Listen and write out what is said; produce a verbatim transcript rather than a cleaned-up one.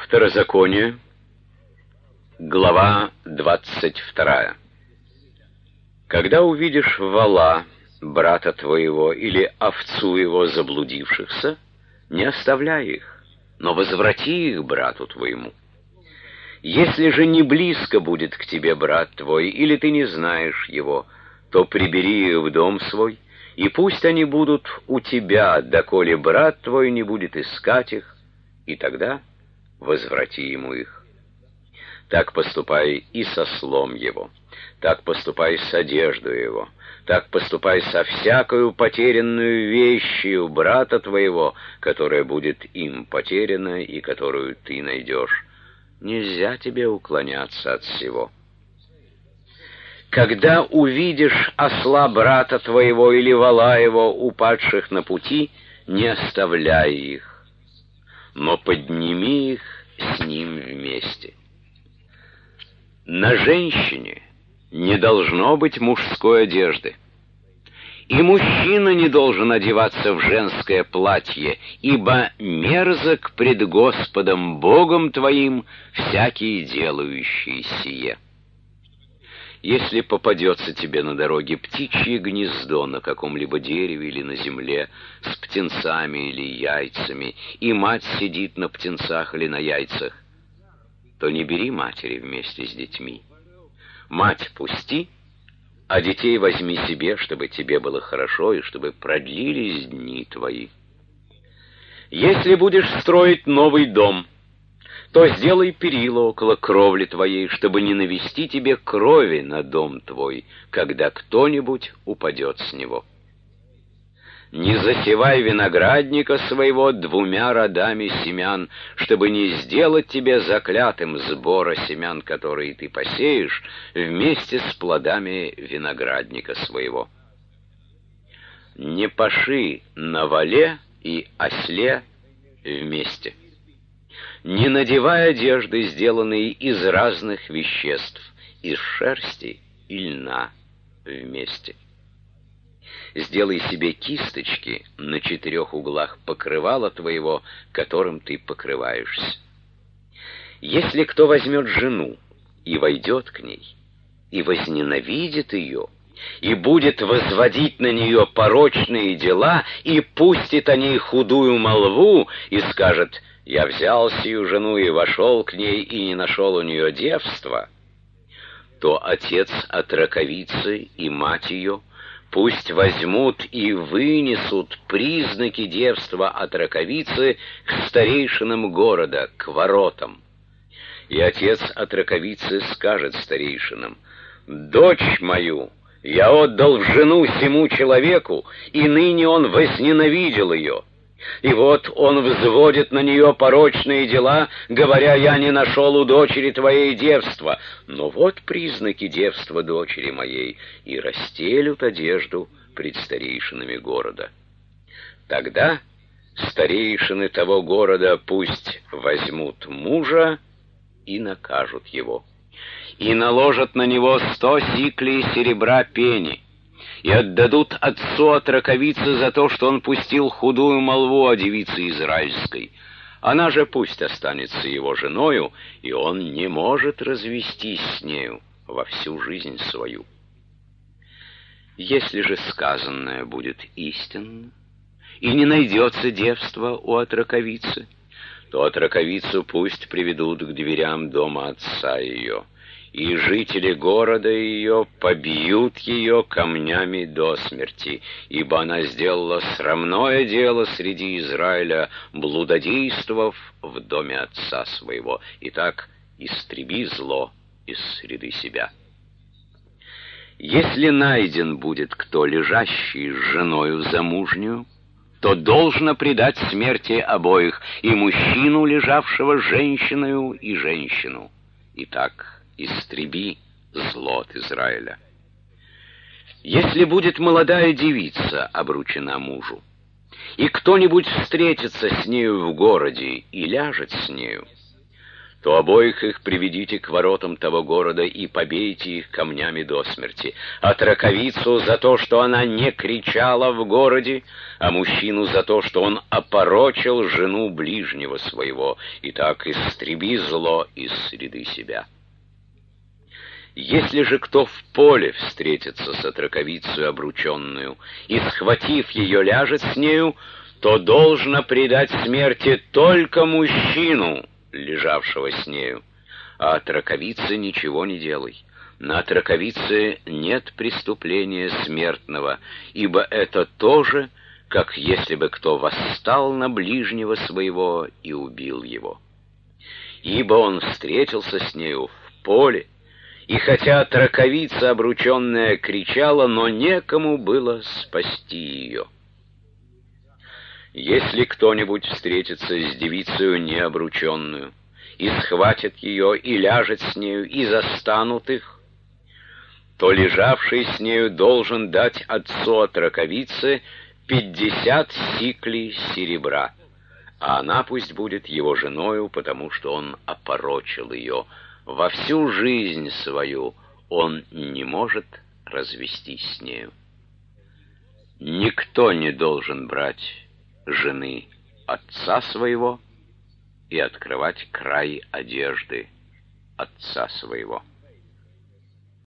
Второзаконие, глава двадцать вторая. Когда увидишь вола, брата твоего, или овцу его заблудившихся, не оставляй их, но возврати их брату твоему. Если же не близко будет к тебе брат твой, или ты не знаешь его, то прибери их в дом свой, и пусть они будут у тебя, доколе брат твой не будет искать их, и тогда возврати ему их. Так поступай и со слом его, так поступай с одеждой его, так поступай со всякою потерянную вещью брата твоего, которая будет им потеряна и которую ты найдешь. Нельзя тебе уклоняться от всего. Когда увидишь осла брата твоего или вола его, упадших на пути, не оставляй их, но подними их с ним вместе. На женщине не должно быть мужской одежды, и мужчина не должен одеваться в женское платье, ибо мерзок пред Господом Богом твоим всякий делающий сие. Если попадется тебе на дороге птичье гнездо на каком-либо дереве или на земле с птенцами или яйцами, и мать сидит на птенцах или на яйцах, то не бери матери вместе с детьми. Мать пусти, а детей возьми себе, чтобы тебе было хорошо и чтобы продлились дни твои. Если будешь строить новый дом, то сделай перила около кровли твоей, чтобы не навести тебе крови на дом твой, когда кто-нибудь упадет с него. Не засевай виноградника своего двумя родами семян, чтобы не сделать тебе заклятым сбора семян, которые ты посеешь, вместе с плодами виноградника своего. Не паши на воле и осле вместе. Не надевай одежды, сделанные из разных веществ, из шерсти и льна вместе. Сделай себе кисточки на четырех углах покрывала твоего, которым ты покрываешься. Если кто возьмет жену и войдет к ней, и возненавидит ее, и будет возводить на нее порочные дела, и пустит о ней худую молву, и скажет: «Я взял сию жену и вошел к ней, и не нашел у нее девства», то отец от раковицы и мать ее пусть возьмут и вынесут признаки девства от раковицы к старейшинам города, к воротам. И отец от раковицы скажет старейшинам: «Дочь мою я отдал в жену сему человеку, и ныне он возненавидел ее. И вот он взводит на нее порочные дела, говоря: я не нашел у дочери твоей девства. Но вот признаки девства дочери моей, и расстелют одежду пред старейшинами города. Тогда старейшины того города пусть возьмут мужа и накажут его, и наложат на него сто сиклей серебра пени, и отдадут отцу от раковицы за то, что он пустил худую молву о девице израильской. Она же пусть останется его женою, и он не может развестись с нею во всю жизнь свою. Если же сказанное будет истинно, и не найдется девства у отраковицы, то отраковицу пусть приведут к дверям дома отца ее, и жители города ее побьют ее камнями до смерти, ибо она сделала срамное дело среди Израиля, блудодействовав в доме отца своего. Итак, истреби зло из среды себя. Если найден будет кто, лежащий с женою замужнюю, то должно предать смерти обоих, и мужчину, лежавшего с женщиною, и женщину. Итак, истреби зло от Израиля. Если будет молодая девица обручена мужу, и кто-нибудь встретится с нею в городе и ляжет с нею, то обоих их приведите к воротам того города и побейте их камнями до смерти, а траковицу за то, что она не кричала в городе, а мужчину за то, что он опорочил жену ближнего своего, и так истреби зло из среды себя. Если же кто в поле встретится с отраковицей обрученную и, схватив ее, ляжет с нею, то должно предать смерти только мужчину, лежавшего с нею, а от раковицы ничего не делай. На раковице нет преступления смертного, ибо это то же, как если бы кто восстал на ближнего своего и убил его. Ибо он встретился с нею в поле, и хотя раковица обрученная кричала, но некому было спасти ее. Если кто-нибудь встретится с девицею необрученную, и схватит ее, и ляжет с нею, и застанут их, то лежавший с нею должен дать отцу от раковицы пятьдесят сиклей серебра, а она пусть будет его женою, потому что он опорочил ее. Во всю жизнь свою он не может развестись с нею. Никто не должен брать жены отца своего и открывать край одежды отца своего.